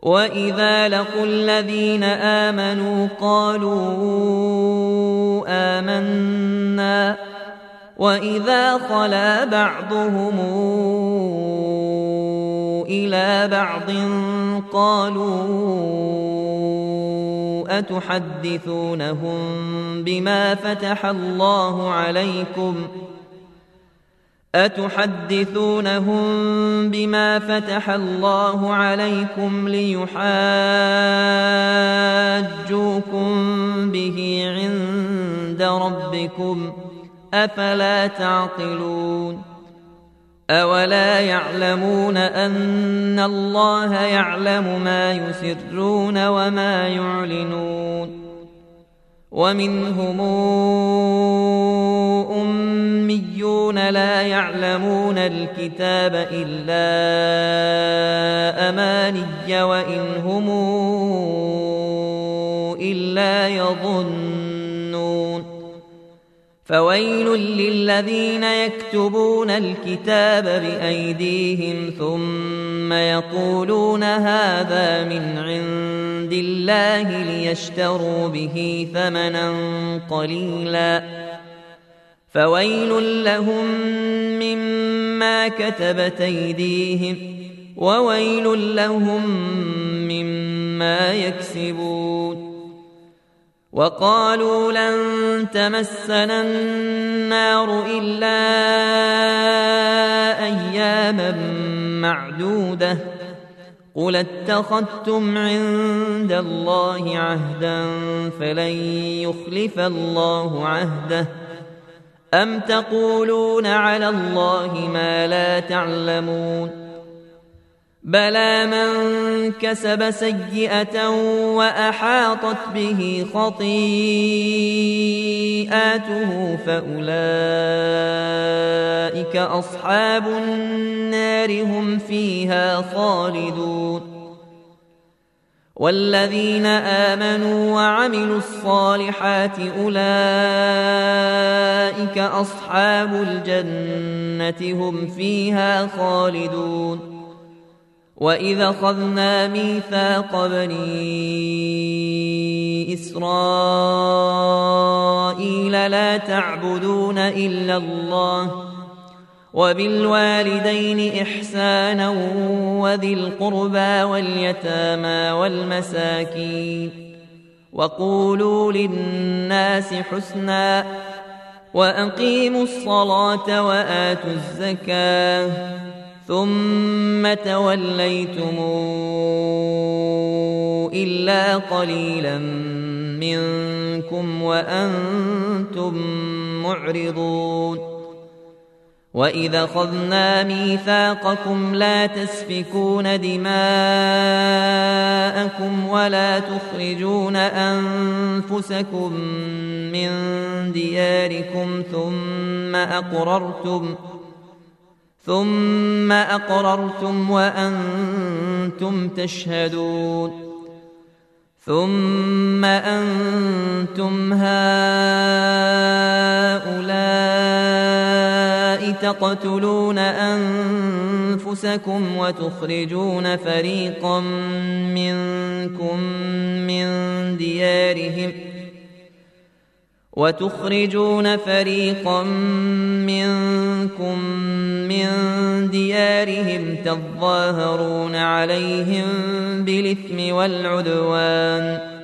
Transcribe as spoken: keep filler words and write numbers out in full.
وإذا لقوا الذين آمنوا قالوا آمنا وإذا خلا بعضهم إلى بعض قالوا أتحدثونهم بما فتح الله عليكم أتحدثونهم بما فتح الله عليكم ليحاجوكم به عند ربكم أفلا تعقلون أولا يعلمون أن الله يعلم ما يسرون وما يعلنون ومنهم أميون لا يعلمون الكتاب إلا أماني وإن هم إلا يظنون فويل للذين يكتبون الكتاب بأيديهم ثم يقولون هذا من عند الله ليشتروا به ثمنا قليلا فويل لهم مما كتبت أيديهم وويل لهم مما يكسبون وقالوا لن تمسنا النار إلا أياما معدودة قل اتخذتم عند الله عهدا فلن يخلف الله عهده أم تقولون على الله ما لا تعلمون بلى من كسب سيئة وأحاطت به خطيئاته فأولئك أصحاب النار هم فيها خالدون والذين آمنوا وعملوا الصالحات أولئك أصحاب الجنة هم فيها خالدون وإذا أخذنا ميثاق بني إسرائيل لا تعبدون إلا الله وبالوالدين إحسانا وذي القربى واليتامى والمساكين وقولوا للناس حسنا وأقيموا الصلاة وآتوا الزكاة ثم توليتم إلا قليلا منكم وأنتم معرضون وإذا أخذنا ميثاقكم لا تسفكون دماءكم ولا تخرجون أنفسكم من دياركم ثم أقررتم ثم أقررتم وأنتم تشهدون ثم أنتم هؤلاء تقتلون أنفسكم وتخرجون فريقا منكم من ديارهم وتخرجون فريقا منكم من ديارهم تظاهرون عليهم بالإثم والعدوان